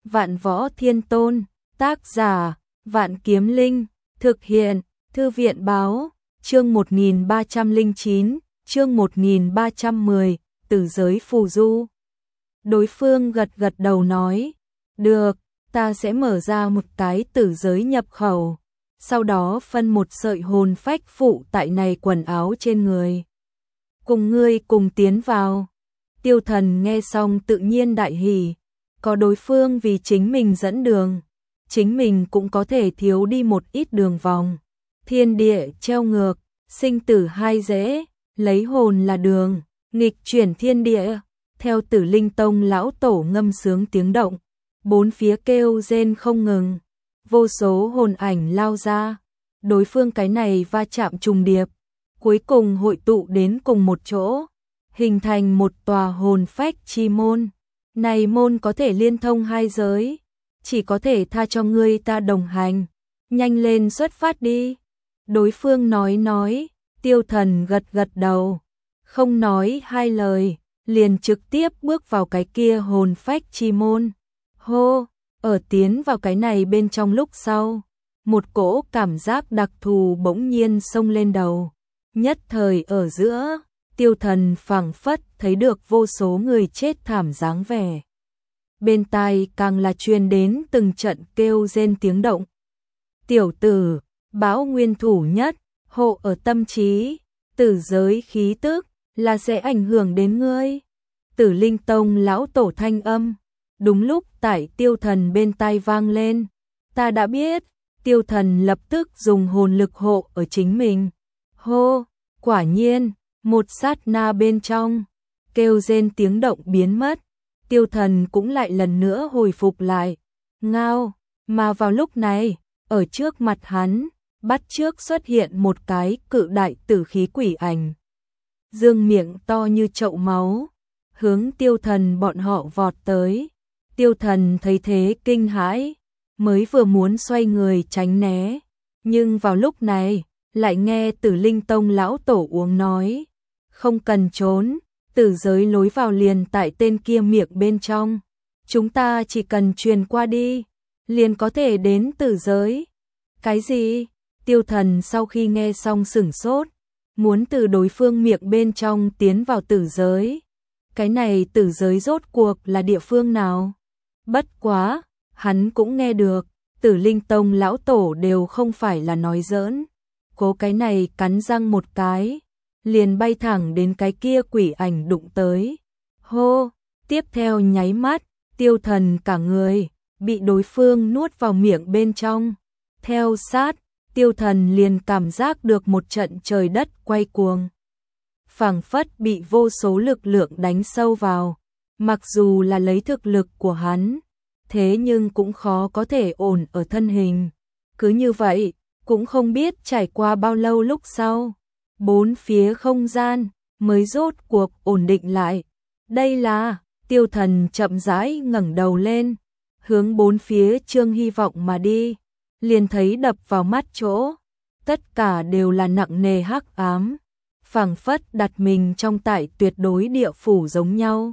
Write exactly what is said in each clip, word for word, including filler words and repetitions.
Vạn Võ Thiên Tôn, tác giả, Vạn Kiếm Linh, thực hiện, Thư viện báo, chương một nghìn ba trăm lẻ chín, chương một nghìn ba trăm mười, Tử giới phù du. Đối phương gật gật đầu nói, được, ta sẽ mở ra một cái tử giới nhập khẩu, sau đó phân một sợi hồn phách phụ tại này quần áo trên người. Cùng ngươi cùng tiến vào. Tiêu Thần nghe xong tự nhiên đại hỉ, có đối phương vì chính mình dẫn đường, chính mình cũng có thể thiếu đi một ít đường vòng. Thiên địa treo ngược, sinh tử hai dễ, lấy hồn là đường, nghịch chuyển thiên địa. Theo Tử Linh Tông lão tổ ngâm sướng tiếng động, bốn phía kêu rên không ngừng, vô số hồn ảnh lao ra, đối phương cái này va chạm trùng điệp, cuối cùng hội tụ đến cùng một chỗ, hình thành một tòa hồn phách chi môn. Này môn có thể liên thông hai giới, chỉ có thể tha cho ngươi ta đồng hành, nhanh lên xuất phát đi. Đối phương nói nói, Tiêu Thần gật gật đầu, không nói hai lời, liền trực tiếp bước vào cái kia hồn phách chi môn. Hô, ở tiến vào cái này bên trong lúc sau, một cỗ cảm giác đặc thù bỗng nhiên xông lên đầu. Nhất thời ở giữa, Tiêu Thần phảng phất thấy được vô số người chết thảm dáng vẻ. Bên tai càng là truyền đến từng trận kêu rên tiếng động. Tiểu tử, bão nguyên thủ nhất, hộ ở tâm trí, tử giới khí tức là sẽ ảnh hưởng đến ngươi. Tử Linh Tông lão tổ thanh âm, đúng lúc tại Tiêu Thần bên tai vang lên. Ta đã biết. Tiêu Thần lập tức dùng hồn lực hộ ở chính mình. Hô, quả nhiên, một sát na bên trong, kêu rên tiếng động biến mất. Tiêu Thần cũng lại lần nữa hồi phục lại. Ngao, mà vào lúc này, ở trước mặt hắn, bắt trước xuất hiện một cái cự đại tử khí quỷ ảnh. Dương miệng to như chậu máu, hướng Tiêu Thần bọn họ vọt tới. Tiêu Thần thấy thế kinh hãi, mới vừa muốn xoay người tránh né, nhưng vào lúc này, lại nghe Tử Linh Tông lão tổ uống nói, không cần trốn, tử giới lối vào liền tại tên kia miệng bên trong, chúng ta chỉ cần truyền qua đi, liền có thể đến tử giới. Cái gì? Tiêu Thần sau khi nghe xong sửng sốt, muốn từ đối phương miệng bên trong tiến vào tử giới. Cái này tử giới rốt cuộc là địa phương nào? Bất quá, hắn cũng nghe được, Tử Linh Tông lão tổ đều không phải là nói giỡn. Cố cái này cắn răng một cái, liền bay thẳng đến cái kia quỷ ảnh đụng tới. Hô, tiếp theo nháy mắt, Tiêu Thần cả người, bị đối phương nuốt vào miệng bên trong. Theo sát, Tiêu Thần liền cảm giác được một trận trời đất quay cuồng. Phảng phất bị vô số lực lượng đánh sâu vào, mặc dù là lấy thực lực của hắn, thế nhưng cũng khó có thể ổn ở thân hình. Cứ như vậy, cũng không biết trải qua bao lâu lúc sau, bốn phía không gian mới rốt cuộc ổn định lại. Đây là, Tiêu Thần chậm rãi ngẩng đầu lên, hướng bốn phía trương hy vọng mà đi, liền thấy đập vào mắt chỗ, tất cả đều là nặng nề hắc ám, phảng phất đặt mình trong tại tuyệt đối địa phủ giống nhau.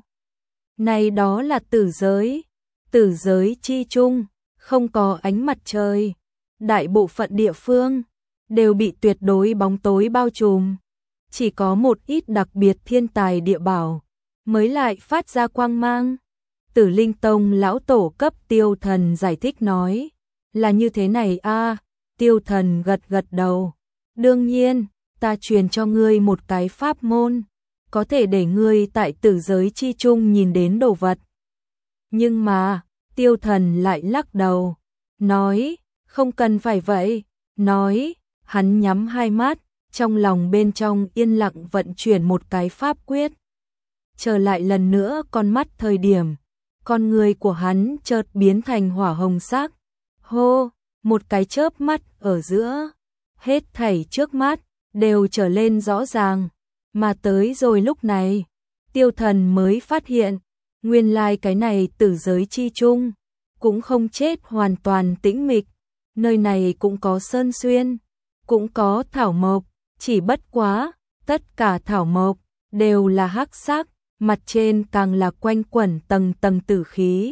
Này đó là tử giới. Tử giới chi chung, không có ánh mặt trời, đại bộ phận địa phương đều bị tuyệt đối bóng tối bao trùm, chỉ có một ít đặc biệt thiên tài địa bảo mới lại phát ra quang mang. Tử Linh Tông lão tổ cấp Tiêu Thần giải thích nói, là như thế này a. À, Tiêu Thần gật gật đầu, đương nhiên, ta truyền cho ngươi một cái pháp môn, có thể để ngươi tại tử giới chi chung nhìn đến đồ vật. Nhưng mà, Tiêu Thần lại lắc đầu, nói, không cần phải vậy, nói, hắn nhắm hai mắt, trong lòng bên trong yên lặng vận chuyển một cái pháp quyết. Trở lại lần nữa con mắt thời điểm, con người của hắn chợt biến thành hỏa hồng sắc. Hô, một cái chớp mắt ở giữa, hết thảy trước mắt, đều trở lên rõ ràng, mà tới rồi lúc này, Tiêu Thần mới phát hiện, nguyên lai cái này tử giới chi chung, cũng không chết hoàn toàn tĩnh mịch, nơi này cũng có sơn xuyên, cũng có thảo mộc, chỉ bất quá, tất cả thảo mộc đều là hắc sắc, mặt trên càng là quanh quẩn tầng tầng tử khí,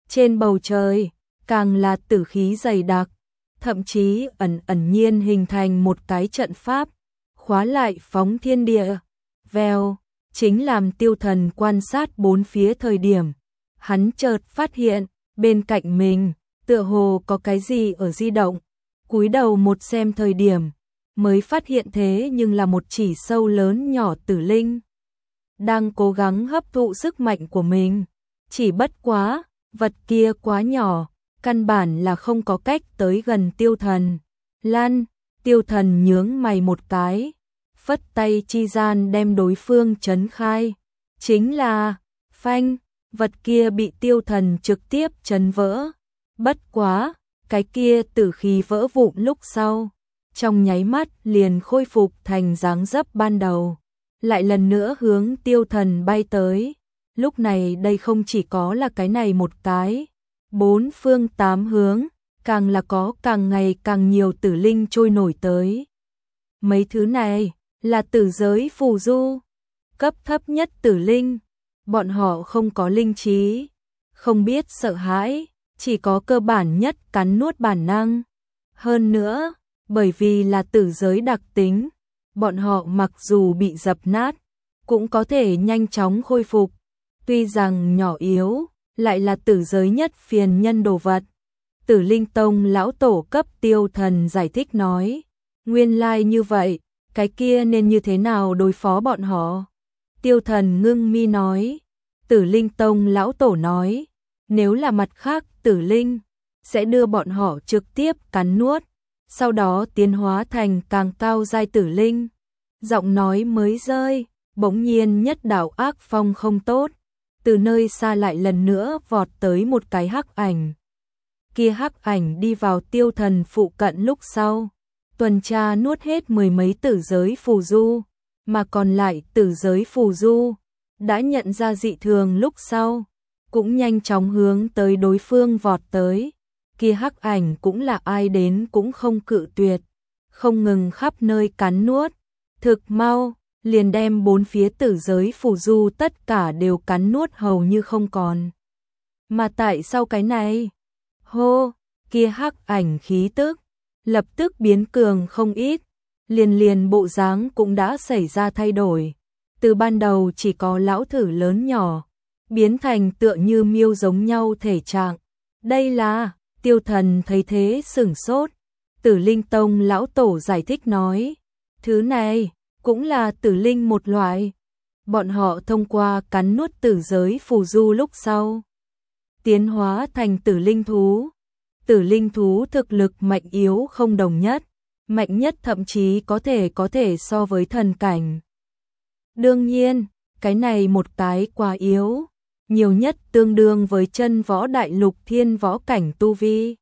Trên bầu trời, càng là tử khí dày đặc, thậm chí ẩn ẩn nhiên hình thành một cái trận pháp, khóa lại phóng thiên địa. Vèo, chính làm Tiêu Thần quan sát bốn phía thời điểm, hắn chợt phát hiện, bên cạnh mình, tựa hồ có cái gì ở di động, cúi đầu một xem thời điểm, mới phát hiện thế nhưng là một chỉ sâu lớn nhỏ tử linh, đang cố gắng hấp thụ sức mạnh của mình, chỉ bất quá, vật kia quá nhỏ, căn bản là không có cách tới gần Tiêu Thần. Lan, Tiêu Thần nhướng mày một cái, phất tay chi gian đem đối phương trấn khai, chính là, phanh, vật kia bị Tiêu Thần trực tiếp trấn vỡ, bất quá, cái kia tử khí vỡ vụn lúc sau, trong nháy mắt liền khôi phục thành dáng dấp ban đầu, lại lần nữa hướng Tiêu Thần bay tới, lúc này đây không chỉ có là cái này một cái, bốn phương tám hướng, càng là có càng ngày càng nhiều tử linh trôi nổi tới. Mấy thứ này là tử giới phù du, cấp thấp nhất tử linh, bọn họ không có linh trí, không biết sợ hãi, chỉ có cơ bản nhất cắn nuốt bản năng. Hơn nữa, bởi vì là tử giới đặc tính, bọn họ mặc dù bị dập nát, cũng có thể nhanh chóng khôi phục, tuy rằng nhỏ yếu, lại là tử giới nhất phiền nhân đồ vật. Tử Linh Tông lão tổ cấp Tiêu Thần giải thích nói, nguyên lai như vậy, cái kia nên như thế nào đối phó bọn họ? Tiêu Thần ngưng mi nói, Tử Linh Tông lão tổ nói, nếu là mặt khác tử linh, sẽ đưa bọn họ trực tiếp cắn nuốt, sau đó tiến hóa thành càng cao giai tử linh. Giọng nói mới rơi, bỗng nhiên nhất đạo ác phong không tốt, từ nơi xa lại lần nữa vọt tới một cái hắc ảnh. Kia hắc ảnh đi vào Tiêu Thần phụ cận lúc sau, tuần tra nuốt hết mười mấy tử giới phù du, mà còn lại tử giới phù du, đã nhận ra dị thường lúc sau, cũng nhanh chóng hướng tới đối phương vọt tới. Kia hắc ảnh cũng là ai đến cũng không cự tuyệt, không ngừng khắp nơi cắn nuốt, thực mau, liền đem bốn phía tử giới phù du tất cả đều cắn nuốt hầu như không còn. Mà tại sao cái này? Hô, kia hắc ảnh khí tức, lập tức biến cường không ít, liền liền bộ dáng cũng đã xảy ra thay đổi. Từ ban đầu chỉ có lão thử lớn nhỏ, biến thành tựa như miêu giống nhau thể trạng. Đây là, Tiêu Thần thấy thế sửng sốt. Tử Linh Tông lão tổ giải thích nói, thứ này cũng là tử linh một loại. Bọn họ thông qua cắn nuốt tử giới phù du lúc sau, tiến hóa thành tử linh thú. Tử linh thú thực lực mạnh yếu không đồng nhất, mạnh nhất thậm chí có thể có thể so với thần cảnh. Đương nhiên, cái này một cái quá yếu, nhiều nhất tương đương với chân võ đại lục thiên võ cảnh tu vi.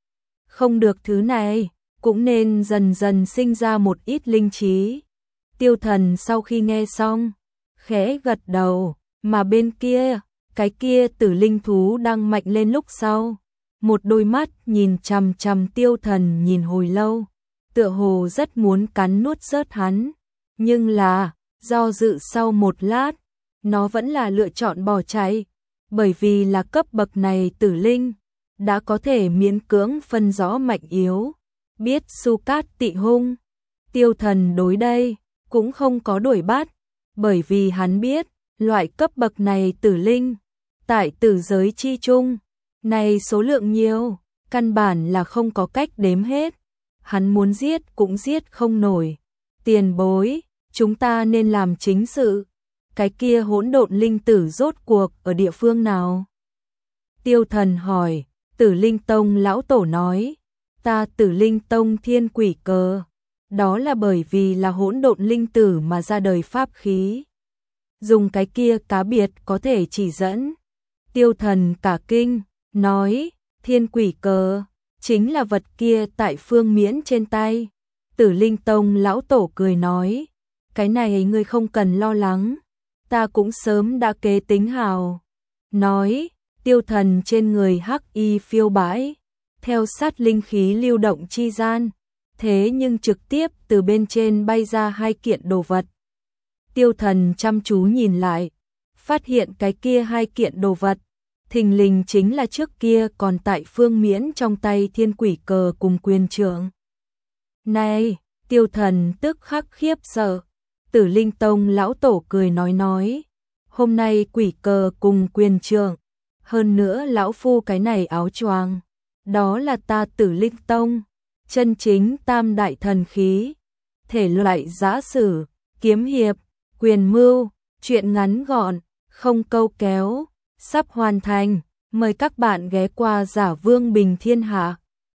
Không được thứ này, cũng nên dần dần sinh ra một ít linh trí. Tiêu Thần sau khi nghe xong, khẽ gật đầu, mà bên kia, cái kia tử linh thú đang mạnh lên lúc sau. Một đôi mắt nhìn chằm chằm Tiêu Thần nhìn hồi lâu, tựa hồ rất muốn cắn nuốt rớt hắn. Nhưng là, do dự sau một lát, nó vẫn là lựa chọn bỏ chạy, bởi vì là cấp bậc này tử linh, đã có thể miễn cưỡng phân rõ mạnh yếu, biết su cát tị hung. Tiêu Thần đối đây, cũng không có đuổi bắt, bởi vì hắn biết, loại cấp bậc này tử linh, tại tử giới chi chung, này số lượng nhiều, căn bản là không có cách đếm hết. Hắn muốn giết cũng giết không nổi. Tiền bối, chúng ta nên làm chính sự. Cái kia hỗn độn linh tử rốt cuộc ở địa phương nào? Tiêu Thần hỏi. Tử Linh Tông lão tổ nói, ta Tử Linh Tông thiên quỷ cờ. Đó là bởi vì là hỗn độn linh tử mà ra đời pháp khí. Dùng cái kia cá biệt có thể chỉ dẫn. Tiêu Thần cả kinh, nói, thiên quỷ cờ, chính là vật kia tại Phương Miễn trên tay. Tử Linh Tông lão tổ cười nói, cái này ngươi không cần lo lắng, ta cũng sớm đã kế tính hào. Nói, Tiêu Thần trên người hắc y phiêu bãi, theo sát linh khí lưu động chi gian, thế nhưng trực tiếp từ bên trên bay ra hai kiện đồ vật. Tiêu Thần chăm chú nhìn lại, phát hiện cái kia hai kiện đồ vật, thình lình chính là trước kia còn tại Phương Miễn trong tay thiên quỷ cờ cùng quyền trưởng. Này, Tiêu Thần tức khắc khiếp sợ. Tử Linh Tông lão tổ cười nói nói, hôm nay quỷ cờ cùng quyền trưởng, hơn nữa lão phu cái này áo choàng, đó là ta Tử Linh Tông, chân chính tam đại thần khí, thể loại giã sử, kiếm hiệp, quyền mưu, chuyện ngắn gọn, không câu kéo, sắp hoàn thành, mời các bạn ghé qua Giả Vương Bình Thiên Hạ.